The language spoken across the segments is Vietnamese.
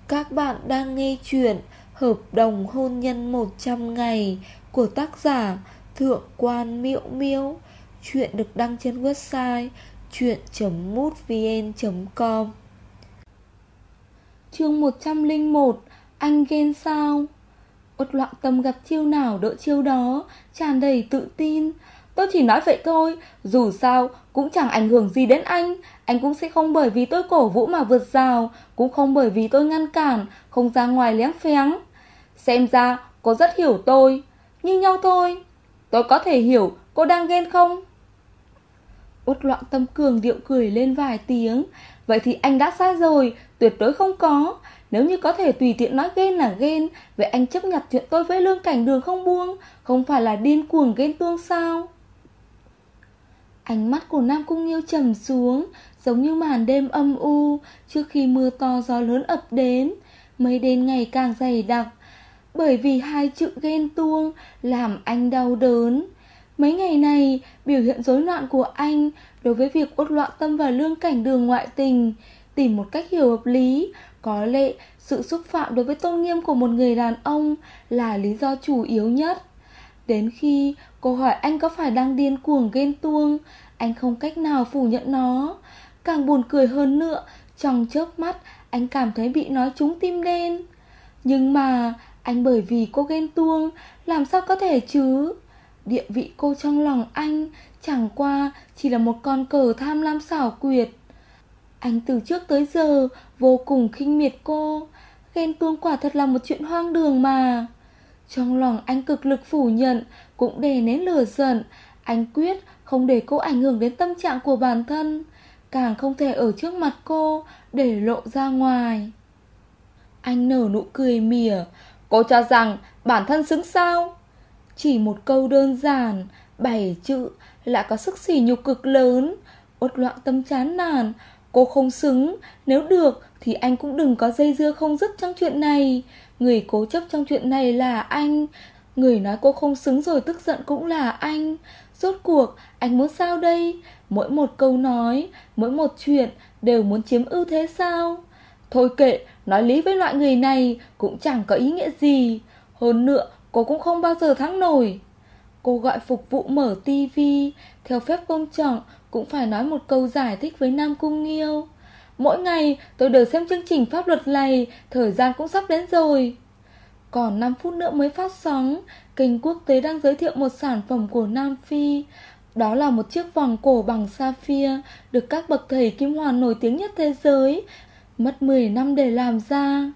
Các bạn đang nghe chuyện Hợp đồng hôn nhân 100 ngày của tác giả Thượng quan Miễu Miễu. Chuyện được đăng trên website chuyện.mútvn.com. Chương 101. Anh ghen sao? Uất Loạn Tâm gặp chiêu nào đỡ chiêu đó, tràn đầy tự tin. Tôi chỉ nói vậy thôi, dù sao cũng chẳng ảnh hưởng gì đến anh cũng sẽ không bởi vì tôi cổ vũ mà vượt rào, cũng không bởi vì tôi ngăn cản, không ra ngoài léng phéng. Xem ra cô rất hiểu tôi, như nhau thôi. Tôi có thể hiểu cô đang ghen không? Uất Loạn Tâm cường điệu cười lên vài tiếng. Vậy thì anh đã sai rồi, tuyệt đối không có. Nếu như có thể tùy tiện nói ghen là ghen, vậy anh chấp nhận chuyện tôi với Lương Cảnh Đường không buông, không phải là điên cuồng ghen tuông sao? Ánh mắt của Nam Cung Nghiêu trầm xuống, giống như màn đêm âm u trước khi mưa to gió lớn ập đến. Mây đen ngày càng dày đặc, bởi vì hai chữ ghen tuông làm anh đau đớn. Mấy ngày này, biểu hiện rối loạn của anh đối với việc Uất Loạn Tâm và Lương Cảnh Đường ngoại tình, tìm một cách hiểu hợp lý, có lẽ sự xúc phạm đối với tôn nghiêm của một người đàn ông là lý do chủ yếu nhất. Đến khi cô hỏi anh có phải đang điên cuồng ghen tuông, anh không cách nào phủ nhận nó. Càng buồn cười hơn nữa, trong chớp mắt anh cảm thấy bị nói trúng tim đen. Nhưng mà anh bởi vì cô ghen tuông, làm sao có thể chứ? Địa vị cô trong lòng anh chẳng qua chỉ là một con cờ tham lam xảo quyệt. Anh từ trước tới giờ vô cùng khinh miệt cô. Ghen tuông quả thật là một chuyện hoang đường mà. Trong lòng anh cực lực phủ nhận, cũng đè nén lửa giận. Anh quyết không để cô ảnh hưởng đến tâm trạng của bản thân, càng không thể ở trước mặt cô để lộ ra ngoài. Anh nở nụ cười mỉa. Cô cho rằng bản thân xứng sao? Chỉ một câu đơn giản, 7 chữ lại có sức sỉ nhục cực lớn. Uất Loạn Tâm chán nản. Cô không xứng, nếu được thì anh cũng đừng có dây dưa không dứt trong chuyện này. Người cố chấp trong chuyện này là anh, người nói cô không xứng rồi tức giận cũng là anh. Rốt cuộc anh muốn sao đây? Mỗi một câu nói, mỗi một chuyện đều muốn chiếm ưu thế sao? Thôi kệ, nói lý với loại người này cũng chẳng có ý nghĩa gì. Hơn nữa cô cũng không bao giờ thắng nổi. Cô gọi phục vụ mở tivi, theo phép công trọng cũng phải nói một câu giải thích với Nam Cung Nghiêu. Mỗi ngày tôi đều xem chương trình pháp luật này, thời gian cũng sắp đến rồi. Còn 5 phút nữa mới phát sóng, kênh quốc tế đang giới thiệu một sản phẩm của Nam Phi. Đó là một chiếc vòng cổ bằng sapphire, được các bậc thầy kim hoàn nổi tiếng nhất thế giới mất 10 năm để làm ra.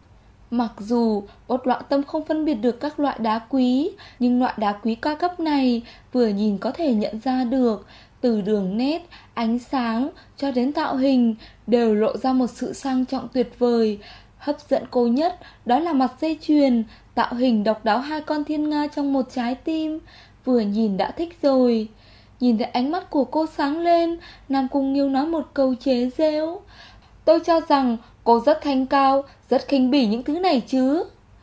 Mặc dù Uất Loạn Tâm không phân biệt được các loại đá quý, nhưng loại đá quý cao cấp này vừa nhìn có thể nhận ra được. Từ đường nét, ánh sáng cho đến tạo hình đều lộ ra một sự sang trọng tuyệt vời. Hấp dẫn cô nhất đó là mặt dây chuyền, tạo hình độc đáo hai con thiên nga trong một trái tim. Vừa nhìn đã thích rồi. Nhìn thấy ánh mắt của cô sáng lên, Nam Cung Nghiêu nói một câu chế giễu. Tôi cho rằng cô rất thanh cao, rất khinh bỉ những thứ này chứ.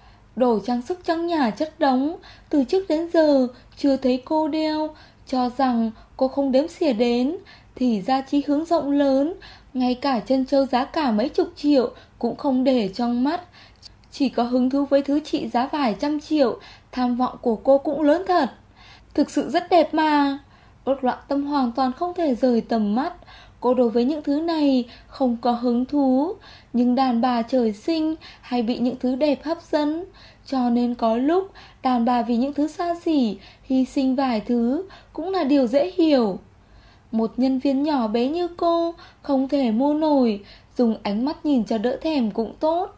Đồ trang sức trong nhà chất đống, từ trước đến giờ chưa thấy cô đeo. Cho rằng cô không đếm xỉa đến, thì ra chí hướng rộng lớn. Ngay cả chân châu giá cả mấy chục triệu cũng không để trong mắt. Chỉ có hứng thú với thứ trị giá vài trăm triệu. Tham vọng của cô cũng lớn thật. Thực sự rất đẹp mà. Uất Loạn Tâm hoàn toàn không thể rời tầm mắt. Cô đối với những thứ này không có hứng thú. Nhưng đàn bà trời sinh hay bị những thứ đẹp hấp dẫn. Cho nên có lúc đàn bà vì những thứ xa xỉ hy sinh vài thứ cũng là điều dễ hiểu. Một nhân viên nhỏ bé như cô không thể mua nổi, dùng ánh mắt nhìn cho đỡ thèm cũng tốt.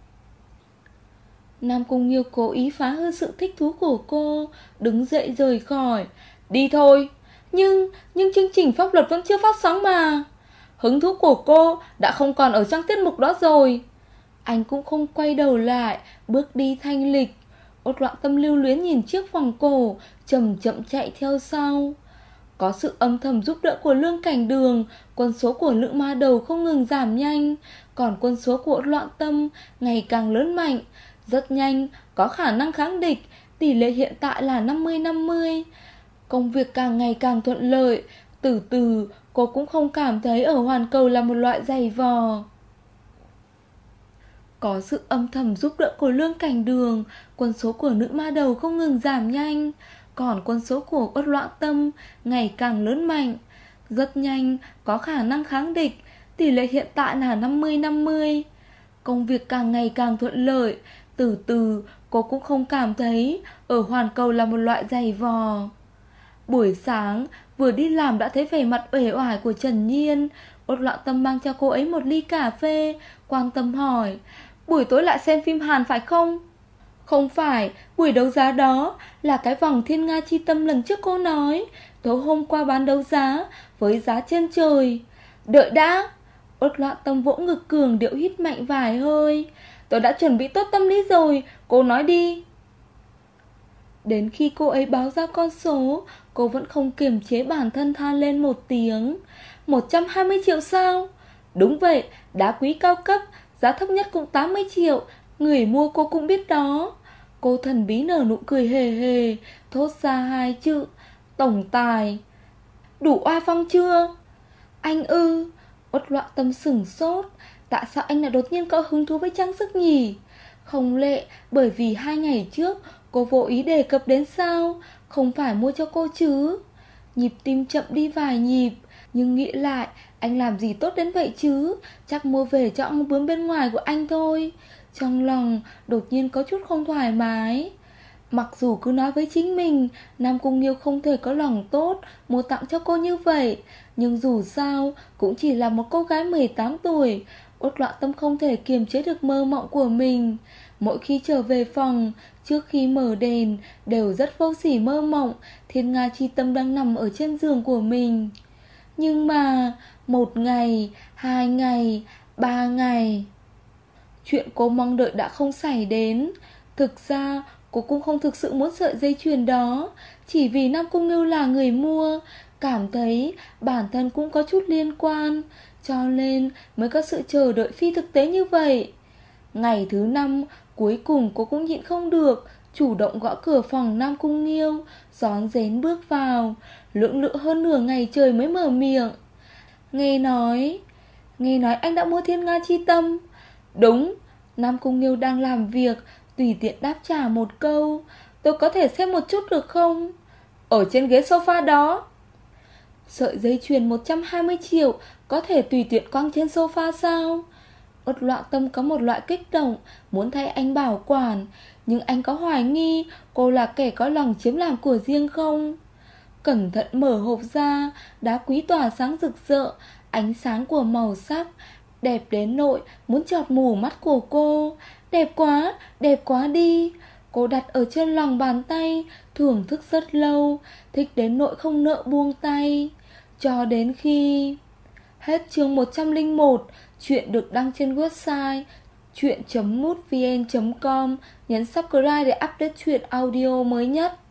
Nam Cung Nghiêu cố ý phá hư sự thích thú của cô, đứng dậy rời khỏi. Đi thôi. Nhưng chương trình pháp luật vẫn chưa phát sóng mà. Hứng thú của cô đã không còn ở trong tiết mục đó rồi. Anh cũng không quay đầu lại, bước đi thanh lịch. Uất Loạn Tâm lưu luyến nhìn chiếc vòng cổ, chậm chậm chạy theo sau. Có sự âm thầm giúp đỡ của Lương Cảnh Đường, quân số của Nữ Ma Đầu không ngừng giảm nhanh, còn quân số của Uất Loạn Tâm ngày càng lớn mạnh. Rất nhanh, có khả năng kháng địch, tỷ lệ hiện tại là 50-50. Công việc càng ngày càng thuận lợi, từ từ cô cũng không cảm thấy ở hoàn cầu là một loại giày vò. Có sự âm thầm giúp đỡ của Lương Cảnh Đường, quân số của nữ ma đầu không ngừng giảm nhanh, còn quân số của Uất Loạn Tâm ngày càng lớn mạnh, rất nhanh có khả năng kháng địch. Tỷ lệ hiện tại là 50-50. Công việc càng ngày càng thuận lợi. Từ từ cô cũng không cảm thấy ở hoàn cầu là một loại giày vò. Buổi sáng vừa đi làm đã thấy vẻ mặt uể oải của Trần Nhiên. Uất Loạn Tâm mang cho cô ấy một ly cà phê, quan tâm hỏi: buổi tối lại xem phim Hàn phải không? Không phải, buổi đấu giá đó là cái vòng Thiên Nga Chi Tâm lần trước cô nói. Tối hôm qua bán đấu giá với giá trên trời. Đợi đã. Uất Loạn Tâm vỗ ngực cường điệu hít mạnh vài hơi. Tôi đã chuẩn bị tốt tâm lý rồi, cô nói đi. Đến khi cô ấy báo ra con số, cô vẫn không kiềm chế bản thân than lên một tiếng. 120 triệu sao? Đúng vậy, đá quý cao cấp, giá thấp nhất cũng 80 triệu. Người mua cô cũng biết đó. Cô thần bí nở nụ cười hề hề, thốt ra hai chữ: tổng tài. Đủ oai phong chưa? Anh ư? Uất Loạn Tâm sửng sốt. Tại sao anh lại đột nhiên có hứng thú với trang sức nhỉ? Không lẽ bởi vì 2 ngày trước cô vô ý đề cập đến sao? Không phải mua cho cô chứ? Nhịp tim chậm đi vài nhịp. Nhưng nghĩ lại, anh làm gì tốt đến vậy chứ? Chắc mua về cho ông bướm bên ngoài của anh thôi. Trong lòng đột nhiên có chút không thoải mái. Mặc dù cứ nói với chính mình Nam Cung Nghiêu không thể có lòng tốt mua tặng cho cô như vậy, nhưng dù sao cũng chỉ là một cô gái 18 tuổi. Uất Loạn Tâm không thể kiềm chế được mơ mộng của mình. Mỗi khi trở về phòng, trước khi mở đèn, đều rất vô sỉ mơ mộng Thiên Nga Chi Tâm đang nằm ở trên giường của mình. Nhưng mà 1 ngày, 2 ngày, 3 ngày, chuyện cô mong đợi đã không xảy đến. Thực ra cô cũng không thực sự muốn sợi dây chuyền đó, chỉ vì Nam Cung Ngưu là người mua, cảm thấy bản thân cũng có chút liên quan, cho nên mới có sự chờ đợi phi thực tế như vậy. Ngày thứ 5, cuối cùng cô cũng nhịn không được, chủ động gõ cửa phòng Nam Cung Nghiêu, rón rén bước vào, lưỡng lự hơn nửa ngày trời mới mở miệng. Nghe nói anh đã mua Thiên Nga Chi Tâm. Đúng. Nam Cung Nghiêu đang làm việc, tùy tiện đáp trả một câu. Tôi có thể xem một chút được không? Ở trên ghế sofa đó. Sợi dây chuyền 120 triệu có thể tùy tiện quăng trên sofa sao? Uất Loạn Tâm có một loại kích động, muốn thay anh bảo quản. Nhưng anh có hoài nghi cô là kẻ có lòng chiếm làm của riêng không? Cẩn thận mở hộp ra, đá quý tỏa sáng rực rỡ, ánh sáng của màu sắc, đẹp đến nỗi muốn chọt mù mắt của cô. Đẹp quá đi. Cô đặt ở trên lòng bàn tay, thưởng thức rất lâu, thích đến nỗi không nỡ buông tay. Cho đến khi... Hết chương 101. Chuyện được đăng trên website chuyện.mútvn.com. Nhấn subscribe để update chuyện audio mới nhất.